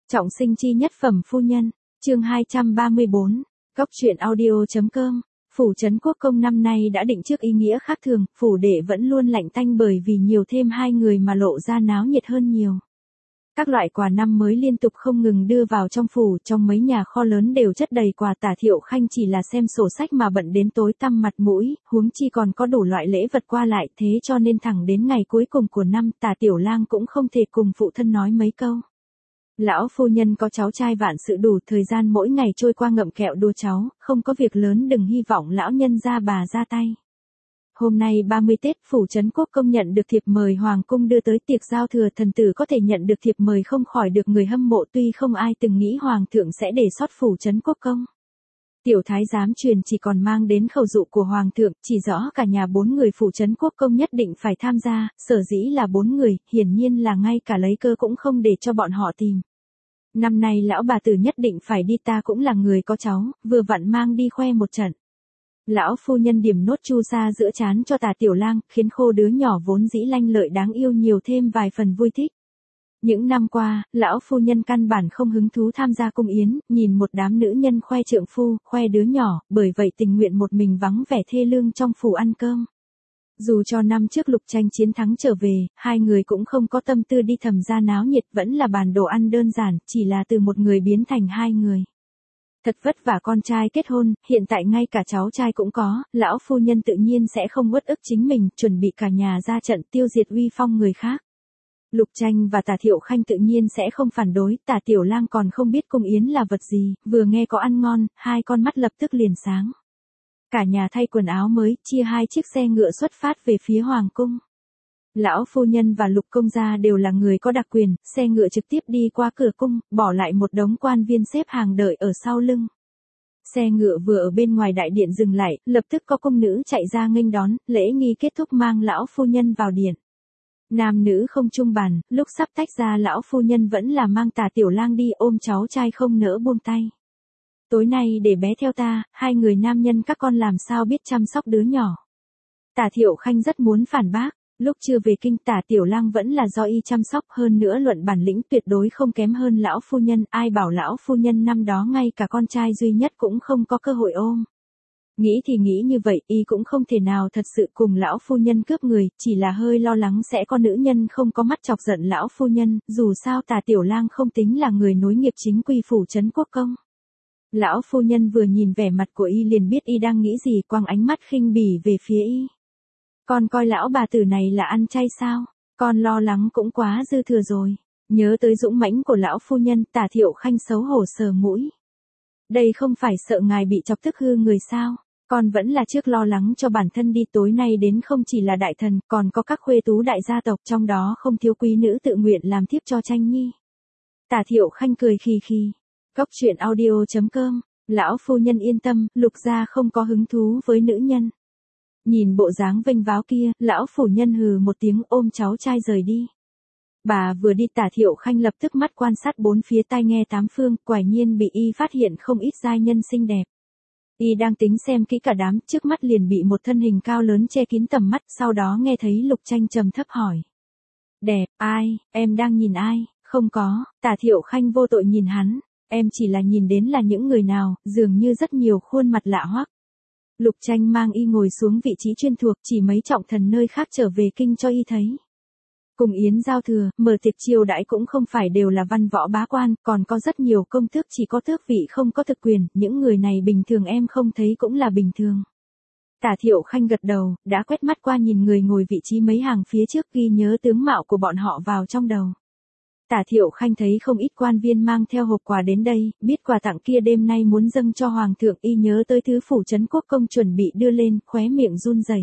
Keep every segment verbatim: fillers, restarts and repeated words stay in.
Trọng sinh chi nhất phẩm phu nhân, chương hai trăm ba mươi bốn, Cóc truyện audio.com. Phủ trấn quốc công năm nay đã định trước ý nghĩa khác thường, phủ đệ vẫn luôn lạnh tanh bởi vì nhiều thêm hai người mà lộ ra náo nhiệt hơn nhiều. Các loại quà năm mới liên tục không ngừng đưa vào trong phủ, trong mấy nhà kho lớn đều chất đầy quà. Tả Thiệu Khanh chỉ là xem sổ sách mà bận đến tối tăm mặt mũi, huống chi còn có đủ loại lễ vật qua lại, thế cho nên thẳng đến ngày cuối cùng của năm, Tả Tiểu Lang cũng không thể cùng phụ thân nói mấy câu. Lão phu nhân có cháu trai vạn sự đủ, thời gian mỗi ngày trôi qua ngậm kẹo đùa cháu, không có việc lớn đừng hy vọng lão nhân gia bà ra tay. Hôm nay ba mươi Tết, phủ trấn quốc công nhận được thiệp mời hoàng cung đưa tới tiệc giao thừa, thần tử có thể nhận được thiệp mời không khỏi được người hâm mộ, tuy không ai từng nghĩ hoàng thượng sẽ để sót phủ trấn quốc công. Tiểu thái giám truyền chỉ còn mang đến khẩu dụ của hoàng thượng, chỉ rõ cả nhà bốn người phủ trấn quốc công nhất định phải tham gia, sở dĩ là bốn người, hiển nhiên là ngay cả lấy cơ cũng không để cho bọn họ tìm. Năm nay lão bà tử nhất định phải đi, ta cũng là người có cháu, vừa vặn mang đi khoe một trận. Lão phu nhân điểm nốt chu sa giữa trán cho Tả Tiểu Lang, khiến khô đứa nhỏ vốn dĩ lanh lợi đáng yêu nhiều thêm vài phần vui thích. Những năm qua, lão phu nhân căn bản không hứng thú tham gia cung yến, nhìn một đám nữ nhân khoe trượng phu, khoe đứa nhỏ, bởi vậy tình nguyện một mình vắng vẻ thê lương trong phủ ăn cơm. Dù cho năm trước Lục Tranh chiến thắng trở về, hai người cũng không có tâm tư đi thầm ra náo nhiệt, vẫn là bàn đồ ăn đơn giản, chỉ là từ một người biến thành hai người. Thật vất vả con trai kết hôn, hiện tại ngay cả cháu trai cũng có, lão phu nhân tự nhiên sẽ không uất ức chính mình, chuẩn bị cả nhà ra trận tiêu diệt uy phong người khác. Lục Tranh và Tả Thiệu Khanh tự nhiên sẽ không phản đối, Tả Tiểu Lang còn không biết cung yến là vật gì, vừa nghe có ăn ngon, hai con mắt lập tức liền sáng. Cả nhà thay quần áo mới, chia hai chiếc xe ngựa xuất phát về phía hoàng cung. Lão phu nhân và Lục công gia đều là người có đặc quyền, xe ngựa trực tiếp đi qua cửa cung, bỏ lại một đống quan viên xếp hàng đợi ở sau lưng. Xe ngựa vừa ở bên ngoài đại điện dừng lại, lập tức có cung nữ chạy ra nghênh đón, lễ nghi kết thúc mang lão phu nhân vào điện. Nam nữ không chung bàn, lúc sắp tách ra lão phu nhân vẫn là mang Tả Tiểu Lang đi, ôm cháu trai không nỡ buông tay. Tối nay để bé theo ta, hai người nam nhân các con làm sao biết chăm sóc đứa nhỏ. Tả Thiệu Khanh rất muốn phản bác, lúc chưa về kinh Tả Tiểu Lang vẫn là do y chăm sóc, hơn nữa luận bản lĩnh tuyệt đối không kém hơn lão phu nhân, ai bảo lão phu nhân năm đó ngay cả con trai duy nhất cũng không có cơ hội ôm. Nghĩ thì nghĩ như vậy, y cũng không thể nào thật sự cùng lão phu nhân cướp người, chỉ là hơi lo lắng sẽ có nữ nhân không có mắt chọc giận lão phu nhân, dù sao Tả Tiểu Lang không tính là người nối nghiệp chính quy phủ trấn quốc công. Lão phu nhân vừa nhìn vẻ mặt của y liền biết y đang nghĩ gì, quăng ánh mắt khinh bỉ về phía y. Con coi lão bà tử này là ăn chay sao? Con lo lắng cũng quá dư thừa rồi. Nhớ tới dũng mãnh của lão phu nhân, Tả Thiệu Khanh xấu hổ sờ mũi. Đây không phải sợ ngài bị chọc tức hư người sao? Con vẫn là trước lo lắng cho bản thân đi, tối nay đến không chỉ là đại thần, còn có các khuê tú đại gia tộc, trong đó không thiếu quý nữ tự nguyện làm thiếp cho Tranh Nhi. Tả Thiệu Khanh cười khì khì. Cóc truyện audio.com, lão phu nhân yên tâm, Lục gia không có hứng thú với nữ nhân. Nhìn bộ dáng vênh váo kia, lão phu nhân hừ một tiếng ôm cháu trai rời đi. Bà vừa đi Tả Thiệu Khanh lập tức mắt quan sát bốn phía, tai nghe tám phương, quả nhiên bị y phát hiện không ít giai nhân xinh đẹp. Y đang tính xem kỹ cả đám, trước mắt liền bị một thân hình cao lớn che kín tầm mắt, sau đó nghe thấy Lục Tranh trầm thấp hỏi. Đẹp, ai, em đang nhìn ai? Không có, Tả Thiệu Khanh vô tội nhìn hắn. Em chỉ là nhìn đến là những người nào, dường như rất nhiều khuôn mặt lạ hoắc. Lục Tranh mang y ngồi xuống vị trí chuyên thuộc, chỉ mấy trọng thần nơi khác trở về kinh cho y thấy. Cùng yến giao thừa, mở tiệc chiêu đãi cũng không phải đều là văn võ bá quan, còn có rất nhiều công tước chỉ có tước vị không có thực quyền, những người này bình thường em không thấy cũng là bình thường. Tả Thiệu Khanh gật đầu, đã quét mắt qua nhìn người ngồi vị trí mấy hàng phía trước, ghi nhớ tướng mạo của bọn họ vào trong đầu. Tả Thiệu Khanh thấy không ít quan viên mang theo hộp quà đến đây, biết quà tặng kia đêm nay muốn dâng cho hoàng thượng, y nhớ tới thứ phủ trấn quốc công chuẩn bị đưa lên, khóe miệng run rẩy.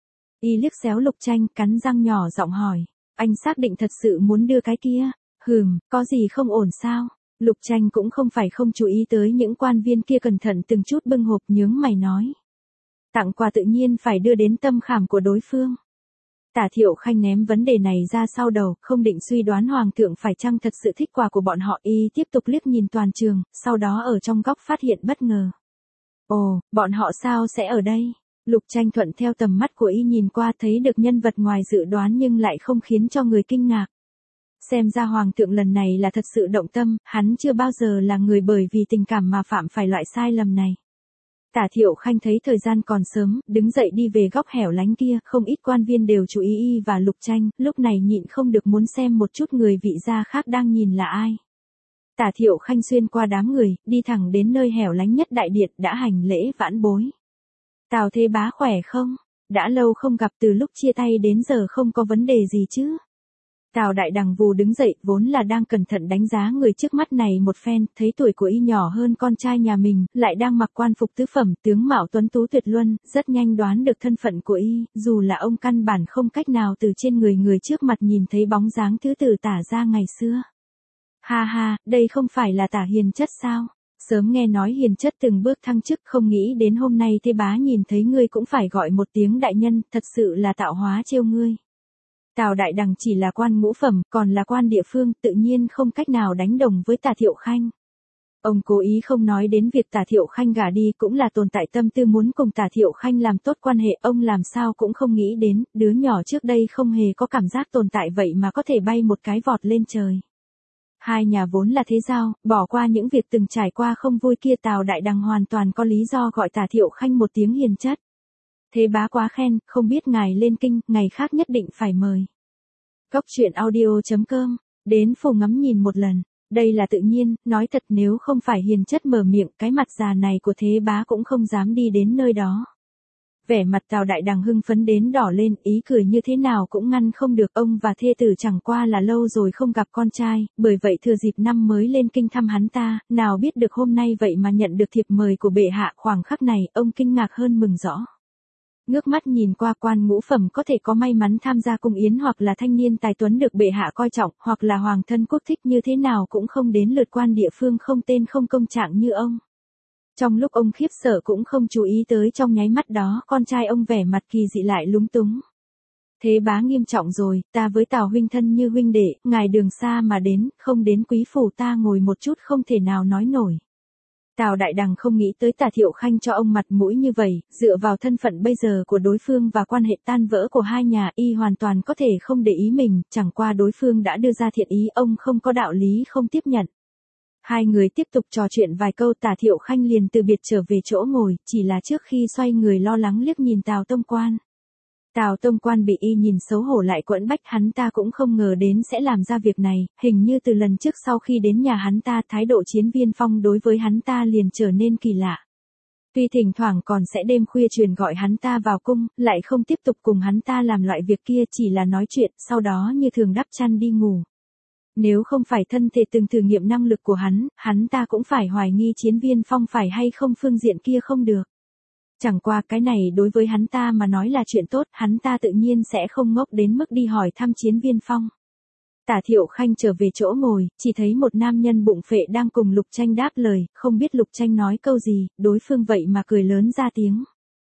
Y liếc xéo Lục Tranh, cắn răng nhỏ giọng hỏi, anh xác định thật sự muốn đưa cái kia? Hừm, có gì không ổn sao? Lục Tranh cũng không phải không chú ý tới những quan viên kia, cẩn thận từng chút bưng hộp, nhướng mày nói. Tặng quà tự nhiên phải đưa đến tâm khảm của đối phương. Tả Thiệu Khanh ném vấn đề này ra sau đầu, không định suy đoán hoàng thượng phải chăng thật sự thích quà của bọn họ, y tiếp tục liếc nhìn toàn trường, sau đó ở trong góc phát hiện bất ngờ. Ồ, bọn họ sao sẽ ở đây? Lục Tranh thuận theo tầm mắt của y nhìn qua thấy được nhân vật ngoài dự đoán nhưng lại không khiến cho người kinh ngạc. Xem ra hoàng thượng lần này là thật sự động tâm, hắn chưa bao giờ là người bởi vì tình cảm mà phạm phải loại sai lầm này. Tả Thiệu Khanh thấy thời gian còn sớm, đứng dậy đi về góc hẻo lánh kia, không ít quan viên đều chú ý y và Lục Tranh, lúc này nhịn không được muốn xem một chút người vị gia khác đang nhìn là ai. Tả Thiệu Khanh xuyên qua đám người, đi thẳng đến nơi hẻo lánh nhất đại điện, đã hành lễ vãn bối. Tào Thế Bá khỏe không? Đã lâu không gặp, từ lúc chia tay đến giờ không có vấn đề gì chứ? Tào Đại Đằng vù đứng dậy, vốn là đang cẩn thận đánh giá người trước mắt này một phen, thấy tuổi của y nhỏ hơn con trai nhà mình, lại đang mặc quan phục tứ phẩm, tướng mạo tuấn tú tuyệt luân, rất nhanh đoán được thân phận của y, dù là ông căn bản không cách nào từ trên người người trước mặt nhìn thấy bóng dáng thứ tử Tả ra ngày xưa. Ha ha, đây không phải là Tả Hiền Chất sao? Sớm nghe nói Hiền Chất từng bước thăng chức, không nghĩ đến hôm nay Thế Bá nhìn thấy ngươi cũng phải gọi một tiếng đại nhân, thật sự là tạo hóa trêu ngươi. Tào Đại Đằng chỉ là quan ngũ phẩm, còn là quan địa phương, tự nhiên không cách nào đánh đồng với Tả Thiệu Khanh. Ông cố ý không nói đến việc Tả Thiệu Khanh gả đi, cũng là tồn tại tâm tư muốn cùng Tả Thiệu Khanh làm tốt quan hệ, ông làm sao cũng không nghĩ đến, đứa nhỏ trước đây không hề có cảm giác tồn tại vậy mà có thể bay một cái vọt lên trời. Hai nhà vốn là thế giao, bỏ qua những việc từng trải qua không vui kia, Tào Đại Đằng hoàn toàn có lý do gọi Tả Thiệu Khanh một tiếng hiền chất. Thế bá quá khen, không biết ngài lên kinh, ngày khác nhất định phải mời. Cốc truyện audio chấm com, đến phủ ngắm nhìn một lần, đây là tự nhiên, nói thật nếu không phải hiền chất mở miệng, cái mặt già này của thế bá cũng không dám đi đến nơi đó. Vẻ mặt Tào Đại Đằng hưng phấn đến đỏ lên, ý cười như thế nào cũng ngăn không được, ông và thê tử chẳng qua là lâu rồi không gặp con trai, bởi vậy thừa dịp năm mới lên kinh thăm hắn ta, nào biết được hôm nay vậy mà nhận được thiệp mời của bệ hạ, khoảnh khắc này, ông kinh ngạc hơn mừng rõ. Ngước mắt nhìn qua, quan ngũ phẩm có thể có may mắn tham gia cung yến, hoặc là thanh niên tài tuấn được bệ hạ coi trọng, hoặc là hoàng thân quốc thích, như thế nào cũng không đến lượt quan địa phương không tên không công trạng như ông. Trong lúc ông khiếp sợ cũng không chú ý tới trong nháy mắt đó, con trai ông vẻ mặt kỳ dị lại lúng túng. Thế bá nghiêm trọng rồi, ta với Tào huynh thân như huynh đệ, ngài đường xa mà đến, không đến quý phủ ta ngồi một chút không thể nào nói nổi. Tào Đại Đằng không nghĩ tới Tả Thiệu Khanh cho ông mặt mũi như vậy, dựa vào thân phận bây giờ của đối phương và quan hệ tan vỡ của hai nhà, y hoàn toàn có thể không để ý mình, chẳng qua đối phương đã đưa ra thiện ý, ông không có đạo lý không tiếp nhận. Hai người tiếp tục trò chuyện vài câu, Tả Thiệu Khanh liền từ biệt trở về chỗ ngồi, chỉ là trước khi xoay người lo lắng liếc nhìn Tào Tông Quan. Tào Tông Quan bị y nhìn xấu hổ lại quẫn bách, hắn ta cũng không ngờ đến sẽ làm ra việc này, hình như từ lần trước sau khi đến nhà hắn ta, thái độ Chiến Viên Phong đối với hắn ta liền trở nên kỳ lạ. Tuy thỉnh thoảng còn sẽ đêm khuya truyền gọi hắn ta vào cung, lại không tiếp tục cùng hắn ta làm loại việc kia, chỉ là nói chuyện, sau đó như thường đắp chăn đi ngủ. Nếu không phải thân thể từng thử nghiệm năng lực của hắn, hắn ta cũng phải hoài nghi Chiến Viên Phong phải hay không phương diện kia không được. Chẳng qua cái này đối với hắn ta mà nói là chuyện tốt, hắn ta tự nhiên sẽ không ngốc đến mức đi hỏi thăm Chiến Viên Phong. Tả Thiệu Khanh trở về chỗ ngồi, chỉ thấy một nam nhân bụng phệ đang cùng Lục Tranh đáp lời, không biết Lục Tranh nói câu gì, đối phương vậy mà cười lớn ra tiếng.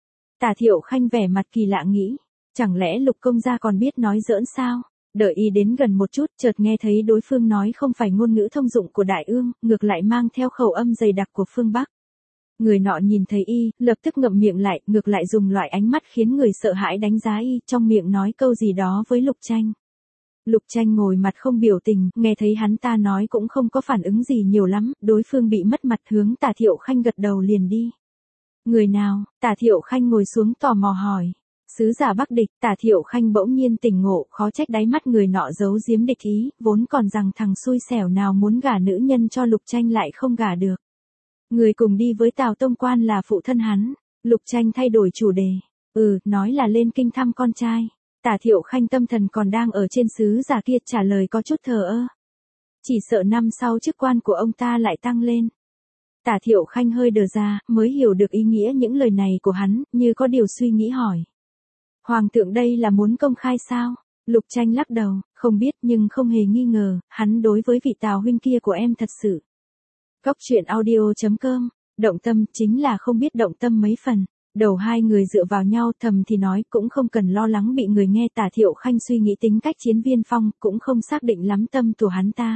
Tả Thiệu Khanh vẻ mặt kỳ lạ nghĩ, chẳng lẽ Lục công gia còn biết nói giỡn sao? Đợi y đến gần một chút, chợt nghe thấy đối phương nói không phải ngôn ngữ thông dụng của Đại Ương, ngược lại mang theo khẩu âm dày đặc của phương Bắc. Người nọ nhìn thấy y, lập tức ngậm miệng lại, ngược lại dùng loại ánh mắt khiến người sợ hãi đánh giá y, trong miệng nói câu gì đó với Lục Tranh. Lục Tranh ngồi mặt không biểu tình, nghe thấy hắn ta nói cũng không có phản ứng gì nhiều lắm, đối phương bị mất mặt hướng Tả Thiệu Khanh gật đầu liền đi. Người nào? Tả Thiệu Khanh ngồi xuống tò mò hỏi. Sứ giả Bắc Địch. Tả Thiệu Khanh bỗng nhiên tỉnh ngộ, khó trách đáy mắt người nọ giấu giếm địch ý, vốn còn rằng thằng xui xẻo nào muốn gả nữ nhân cho Lục Tranh lại không gả được. Người cùng đi với Tào Tông Quan là phụ thân hắn. Lục Tranh thay đổi chủ đề. Ừ, nói là lên kinh thăm con trai. Tả Thiệu Khanh tâm thần còn đang ở trên sứ giả kia, trả lời có chút thờ ơ. Chỉ sợ năm sau chức quan của ông ta lại tăng lên. Tả Thiệu Khanh hơi đờ ra, mới hiểu được ý nghĩa những lời này của hắn, như có điều suy nghĩ hỏi. Hoàng thượng đây là muốn công khai sao? Lục Tranh lắc đầu, không biết nhưng không hề nghi ngờ, hắn đối với vị Tào huynh kia của em thật sự. Cốc truyện audio chấm com, động tâm chính là không biết động tâm mấy phần. Đầu hai người dựa vào nhau, thầm thì nói cũng không cần lo lắng bị người nghe. Tả Thiệu Khanh suy nghĩ tính cách Chiến Viên Phong, cũng không xác định lắm tâm của hắn ta.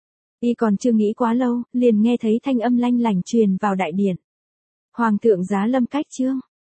Y còn chưa nghĩ quá lâu, liền nghe thấy thanh âm lanh lảnh truyền vào đại điện. Hoàng thượng giá lâm cách chương.